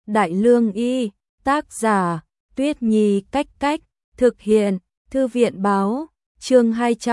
Đại Lương Y, tác giả, Tuyết Nhi Cách Cách, thực hiện, Thư viện báo, chương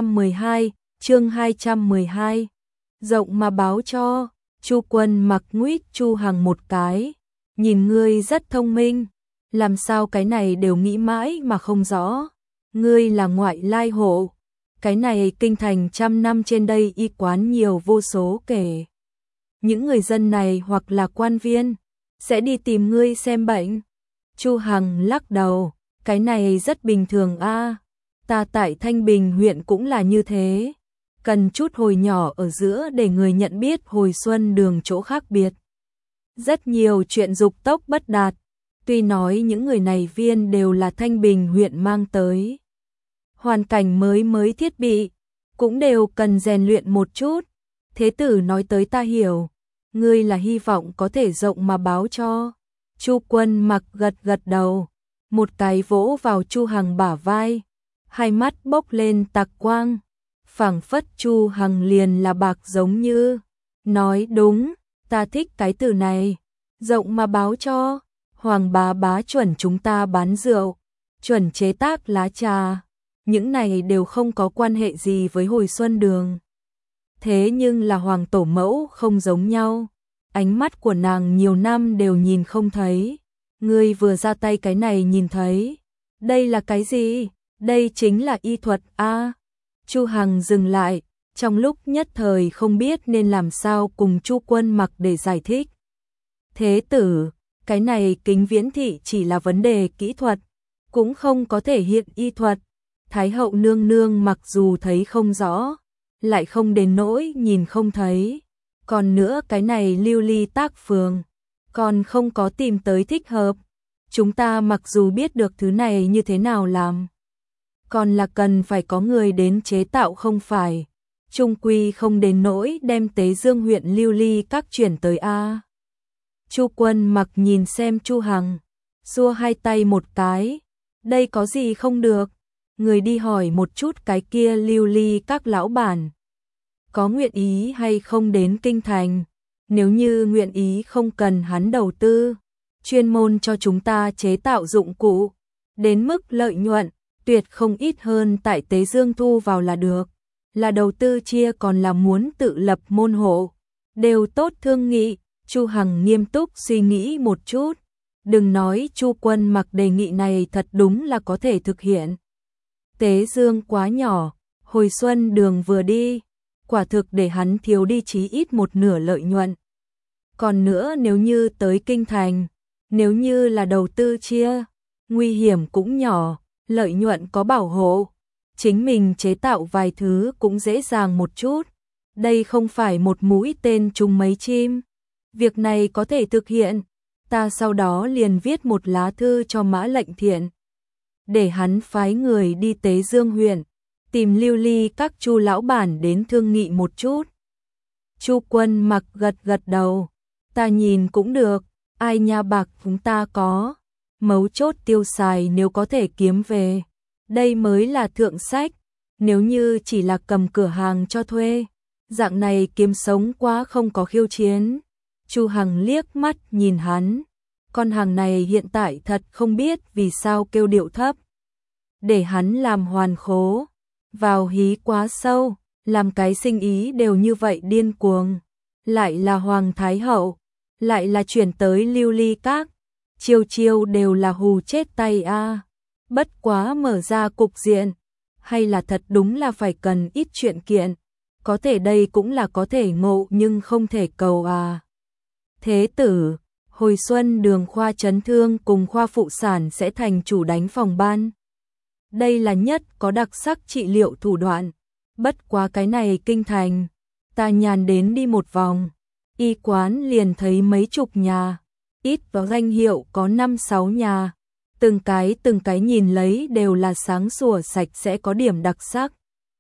212, rộng mà báo cho, Chu Quân mặc nguyết Chu Hằng một cái, nhìn ngươi rất thông minh, làm sao cái này đều nghĩ mãi mà không rõ, ngươi là ngoại lai hộ, cái này kinh thành trăm năm trên đây y quán nhiều vô số kể. Những người dân này hoặc là quan viên, sẽ đi tìm ngươi xem bệnh. Chu Hằng lắc đầu, cái này rất bình thường a, ta tại Thanh Bình huyện cũng là như thế, cần chút hồi nhỏ ở giữa để người nhận biết hồi xuân đường chỗ khác biệt. Rất nhiều chuyện dục tốc bất đạt, tuy nói những người này viên đều là Thanh Bình huyện mang tới. Hoàn cảnh mới thiết bị, cũng đều cần rèn luyện một chút, thế tử nói tới ta hiểu, ngươi là hy vọng có thể rộng mà báo cho. Chu Quân mặc gật đầu, một cái vỗ vào Chu Hằng bả vai, hai mắt bốc lên tạc quang, phảng phất Chu Hằng liền là bạc giống như, nói đúng, ta thích cái từ này, rộng mà báo cho, Hoàng bá chuẩn chúng ta bán rượu, chuẩn chế tác lá trà, những này đều không có quan hệ gì với hồi xuân đường. Thế nhưng là Hoàng tổ mẫu không giống nhau, ánh mắt của nàng nhiều năm đều nhìn không thấy, ngươi vừa ra tay cái này nhìn thấy, đây là cái gì? Đây chính là y thuật a. Chu Hằng dừng lại, trong lúc nhất thời không biết nên làm sao cùng Chu Quân mặc để giải thích. Thế tử, cái này kính viễn thị chỉ là vấn đề kỹ thuật, cũng không có thể hiện y thuật. Thái hậu nương nương mặc dù thấy không rõ, lại không đến nỗi nhìn không thấy. Còn nữa cái này lưu ly tác phường, còn không có tìm tới thích hợp. Chúng ta mặc dù biết được thứ này như thế nào làm, còn là cần phải có người đến chế tạo không phải. Trung quy không đến nỗi đem Tế Dương huyện lưu ly các chuyển tới a. Chu Quân mặc nhìn xem Chu Hằng, xua hai tay một cái, đây có gì không được, người đi hỏi một chút cái kia lưu ly các lão bản, có nguyện ý hay không đến kinh thành, nếu như nguyện ý không cần hắn đầu tư, chuyên môn cho chúng ta chế tạo dụng cụ, đến mức lợi nhuận, tuyệt không ít hơn tại Tế Dương thu vào là được, là đầu tư chia còn là muốn tự lập môn hộ, đều tốt thương nghị. Chu Hằng nghiêm túc suy nghĩ một chút, đừng nói Chu Quân mặc đề nghị này thật đúng là có thể thực hiện. Tế Dương quá nhỏ, hồi xuân đường vừa đi, quả thực để hắn thiếu đi chí ít một nửa lợi nhuận. Còn nữa nếu như tới kinh thành, nếu như là đầu tư chia, nguy hiểm cũng nhỏ, lợi nhuận có bảo hộ, chính mình chế tạo vài thứ cũng dễ dàng một chút. Đây không phải một mũi tên trúng mấy chim. Việc này có thể thực hiện, ta sau đó liền viết một lá thư cho Mã Lệnh Thiện, để hắn phái người đi Tế Dương huyện, tìm lưu ly các Chu lão bản đến thương nghị một chút. Chu Quân mặc gật đầu, ta nhìn cũng được, ai nha bạc chúng ta có, mấu chốt tiêu xài nếu có thể kiếm về, đây mới là thượng sách, nếu như chỉ là cầm cửa hàng cho thuê, dạng này kiếm sống quá không có khiêu chiến. Chu Hằng liếc mắt nhìn hắn, con hàng này hiện tại thật không biết vì sao kêu điệu thấp. Để hắn làm hoàn khố, vào hí quá sâu, làm cái sinh ý đều như vậy điên cuồng. Lại là Hoàng Thái Hậu, lại là chuyển tới lưu ly các, chiêu đều là hù chết tay a. Bất quá mở ra cục diện, hay là thật đúng là phải cần ít chuyện kiện, có thể đây cũng là có thể ngộ nhưng không thể cầu à. Thế tử, hồi xuân đường khoa chấn thương cùng khoa phụ sản sẽ thành chủ đánh phòng ban. Đây là nhất có đặc sắc trị liệu thủ đoạn. Bất quá cái này kinh thành, ta nhàn đến đi một vòng, y quán liền thấy mấy chục nhà, ít vào danh hiệu có 5-6 nhà, từng cái nhìn lấy đều là sáng sủa sạch sẽ có điểm đặc sắc.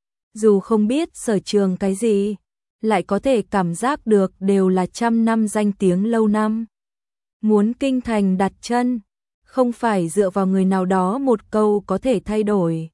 Dù không biết sở trường cái gì, lại có thể cảm giác được đều là trăm năm danh tiếng lâu năm. Muốn kinh thành đặt chân, không phải dựa vào người nào đó một câu có thể thay đổi.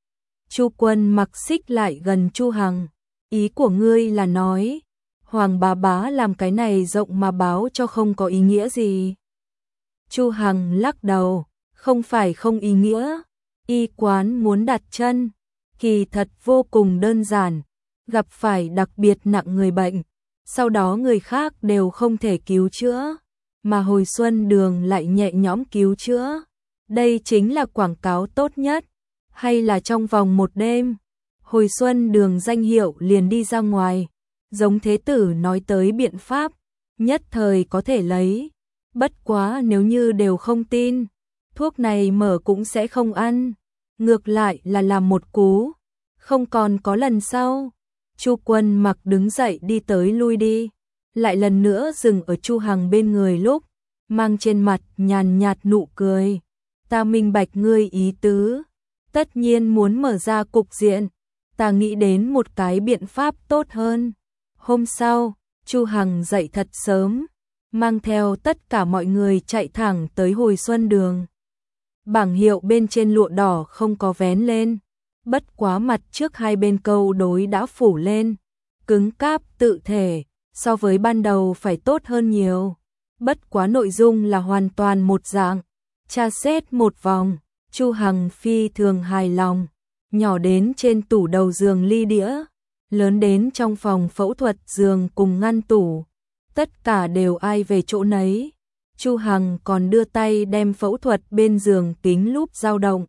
Chu Quân mặc xích lại gần Chu Hằng, ý của ngươi là nói, Hoàng bá làm cái này rộng mà báo cho không có ý nghĩa gì. Chu Hằng lắc đầu, không phải không ý nghĩa, y quán muốn đặt chân, kỳ thật vô cùng đơn giản, gặp phải đặc biệt nặng người bệnh, sau đó người khác đều không thể cứu chữa, mà hồi xuân đường lại nhẹ nhõm cứu chữa. Đây chính là quảng cáo tốt nhất, hay là trong vòng một đêm, hồi xuân đường danh hiệu liền đi ra ngoài, giống thế tử nói tới biện pháp, nhất thời có thể lấy. Bất quá nếu như đều không tin, thuốc này mở cũng sẽ không ăn, ngược lại là làm một cú, không còn có lần sau. Chu Quân Mặc đứng dậy đi tới lui đi, lại lần nữa dừng ở Chu Hằng bên người lúc, mang trên mặt nhàn nhạt nụ cười. Ta minh bạch ngươi ý tứ, tất nhiên muốn mở ra cục diện, ta nghĩ đến một cái biện pháp tốt hơn. Hôm sau, Chu Hằng dậy thật sớm, mang theo tất cả mọi người chạy thẳng tới hồi xuân đường. Bảng hiệu bên trên lụa đỏ không có vén lên, bất quá mặt trước hai bên câu đối đã phủ lên, cứng cáp tự thể, so với ban đầu phải tốt hơn nhiều. Bất quá nội dung là hoàn toàn một dạng, tra xét một vòng, Chu Hằng phi thường hài lòng, nhỏ đến trên tủ đầu giường ly đĩa, lớn đến trong phòng phẫu thuật giường cùng ngăn tủ, tất cả đều ai về chỗ nấy. Chu Hằng còn đưa tay đem phẫu thuật bên giường kính lúp dao động,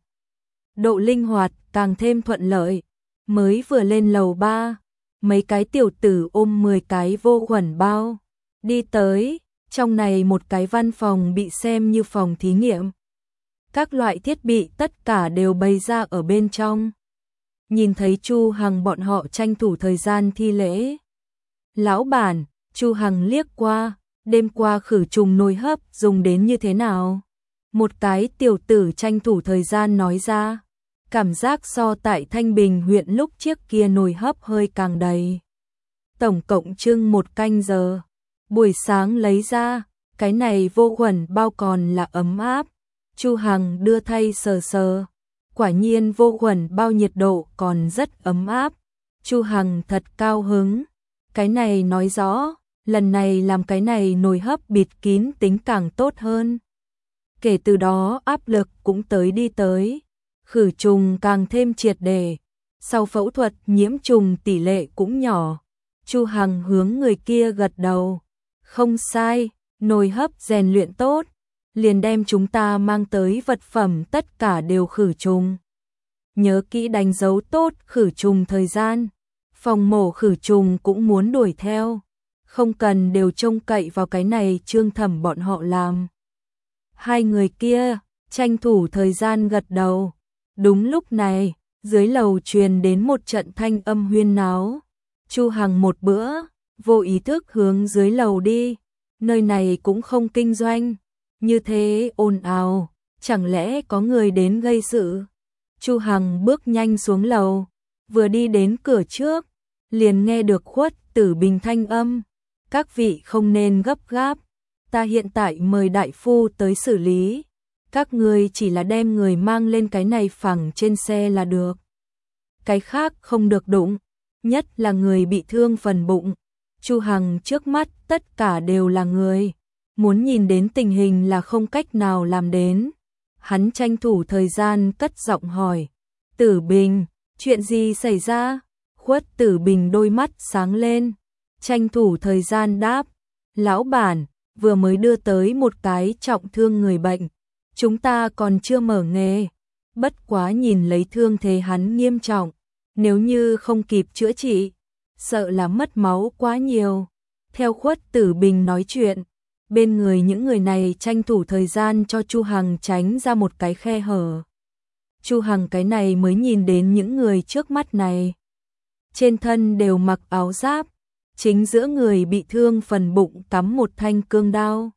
độ linh hoạt càng thêm thuận lợi. Mới vừa lên lầu 3, mấy cái tiểu tử ôm 10 cái vô khuẩn bao đi tới, trong này một cái văn phòng bị xem như phòng thí nghiệm. Các loại thiết bị tất cả đều bày ra ở bên trong. Nhìn thấy Chu Hằng bọn họ tranh thủ thời gian thi lễ. Lão bản, Chu Hằng liếc qua, đêm qua khử trùng nồi hấp dùng đến như thế nào? Một cái tiểu tử tranh thủ thời gian nói ra, cảm giác so tại Thanh Bình huyện lúc chiếc kia nồi hấp hơi càng đầy. Tổng cộng trưng 1 canh giờ, buổi sáng lấy ra, cái này vô khuẩn bao còn là ấm áp. Chu Hằng đưa thay sờ sờ, quả nhiên vô khuẩn bao nhiệt độ còn rất ấm áp. Chu Hằng thật cao hứng, cái này nói rõ, lần này làm cái này nồi hấp bịt kín tính càng tốt hơn. Kể từ đó áp lực cũng đi tới, khử trùng càng thêm triệt để, sau phẫu thuật nhiễm trùng tỷ lệ cũng nhỏ. Chu Hằng hướng người kia gật đầu, không sai, nồi hấp rèn luyện tốt, liền đem chúng ta mang tới vật phẩm tất cả đều khử trùng. Nhớ kỹ đánh dấu tốt khử trùng thời gian, phòng mổ khử trùng cũng muốn đuổi theo, không cần đều trông cậy vào cái này Trương Thẩm bọn họ làm. Hai người kia tranh thủ thời gian gật đầu. Đúng lúc này, dưới lầu truyền đến một trận thanh âm huyên náo. Chu Hằng một bữa, vô ý thức hướng dưới lầu đi, nơi này cũng không kinh doanh, như thế ồn ào, chẳng lẽ có người đến gây sự. Chu Hằng bước nhanh xuống lầu, vừa đi đến cửa trước, liền nghe được Khuất Tử Bình thanh âm, các vị không nên gấp gáp, ta hiện tại mời đại phu tới xử lý, các người chỉ là đem người mang lên cái này phẳng trên xe là được. Cái khác không được đụng, nhất là người bị thương phần bụng. Chu Hằng trước mắt tất cả đều là người, muốn nhìn đến tình hình là không cách nào làm đến. Hắn tranh thủ thời gian cất giọng hỏi, Tử Bình, chuyện gì xảy ra? Khuất Tử Bình đôi mắt sáng lên, tranh thủ thời gian đáp, lão bản, vừa mới đưa tới một cái trọng thương người bệnh, chúng ta còn chưa mở nghề, bất quá nhìn lấy thương thế hắn nghiêm trọng, nếu như không kịp chữa trị, sợ là mất máu quá nhiều. Theo Khuất Tử Bình nói chuyện, bên người những người này tranh thủ thời gian cho Chu Hằng tránh ra một cái khe hở. Chu Hằng cái này mới nhìn đến những người trước mắt này. Trên thân đều mặc áo giáp, chính giữa người bị thương phần bụng cắm một thanh cương đao.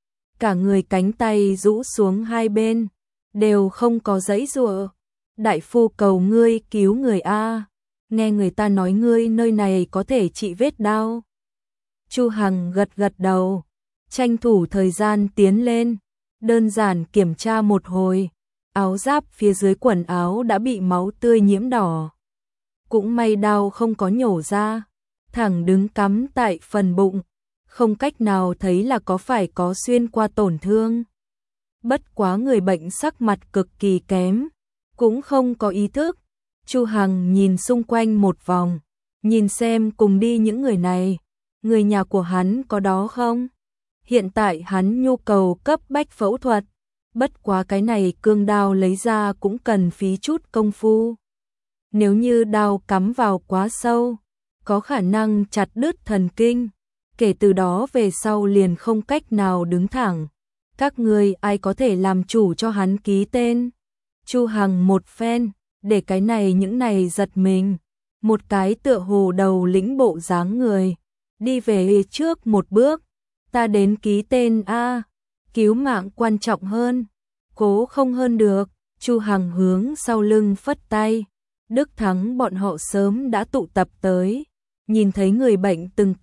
Cả người cánh tay rũ xuống hai bên, đều không có giãy giụa. Đại phu cầu ngươi cứu người a, nghe người ta nói ngươi nơi này có thể trị vết đau. Chu Hằng gật gật đầu, tranh thủ thời gian tiến lên, đơn giản kiểm tra một hồi, áo giáp phía dưới quần áo đã bị máu tươi nhiễm đỏ. Cũng may đao không có nhổ ra, thẳng đứng cắm tại phần bụng, không cách nào thấy là có phải có xuyên qua tổn thương. Bất quá người bệnh sắc mặt cực kỳ kém, cũng không có ý thức. Chu Hằng nhìn xung quanh một vòng, nhìn xem cùng đi những người này, người nhà của hắn có đó không? Hiện tại hắn nhu cầu cấp bách phẫu thuật, bất quá cái này cương đao lấy ra cũng cần phí chút công phu. Nếu như đao cắm vào quá sâu, có khả năng chặt đứt thần kinh, kể từ đó về sau liền không cách nào đứng thẳng. Các ngươi ai có thể làm chủ cho hắn ký tên? Chu Hằng một phen, để cái này những này giật mình, một cái tựa hồ đầu lĩnh bộ dáng người, đi về trước một bước, ta đến ký tên a, cứu mạng quan trọng hơn, cố không hơn được. Chu Hằng hướng sau lưng phất tay, Đức Thắng bọn họ sớm đã tụ tập tới, nhìn thấy người bệnh từng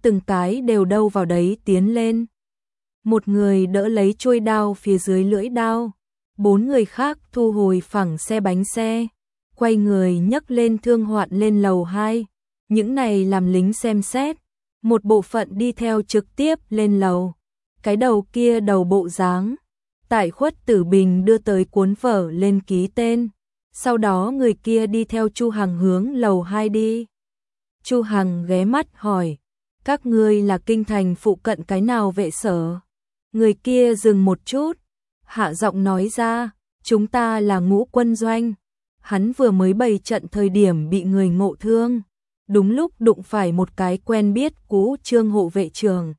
cái đều đâu vào đấy tiến lên. Một người đỡ lấy chuôi đao phía dưới lưỡi đao, 4 người khác thu hồi phẳng xe bánh xe, quay người nhấc lên thương hoạn lên lầu 2, những này làm lính xem xét, một bộ phận đi theo trực tiếp lên lầu. Cái đầu kia đầu bộ dáng, tại Khuất Tử Bình đưa tới cuốn vở lên ký tên, sau đó người kia đi theo Chu Hằng hướng lầu 2 đi. Chu Hằng ghé mắt hỏi, các ngươi là kinh thành phụ cận cái nào vệ sở? Người kia dừng một chút, hạ giọng nói ra, chúng ta là Ngũ Quân Doanh. Hắn vừa mới bày trận thời điểm bị người ngộ thương, đúng lúc đụng phải một cái quen biết cũ Trương hộ vệ trưởng.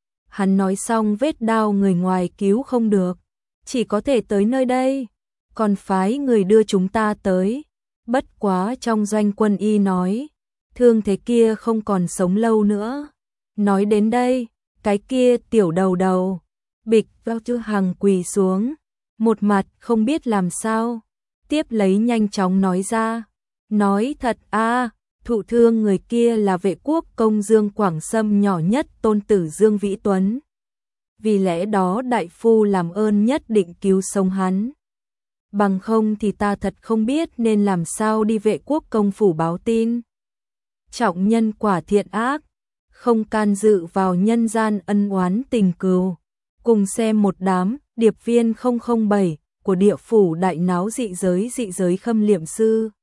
Hắn nói xong vết đao người ngoài cứu không được, chỉ có thể tới nơi đây, còn phái người đưa chúng ta tới. Bất quá trong doanh quân y nói, thương thế kia không còn sống lâu nữa. Nói đến đây, cái kia tiểu đầu bịch vào Chu Hằng quỳ xuống, một mặt không biết làm sao, tiếp lấy nhanh chóng nói ra, nói thật a, thụ thương người kia là vệ quốc công Dương Quảng Sâm nhỏ nhất tôn tử Dương Vĩ Tuấn. Vì lẽ đó đại phu làm ơn nhất định cứu sống hắn. Bằng không thì ta thật không biết nên làm sao đi vệ quốc công phủ báo tin. Trọng nhân quả thiện ác, không can dự vào nhân gian ân oán tình cừu. Cùng xem một đám điệp viên 007 của địa phủ đại náo dị giới khâm liệm sư.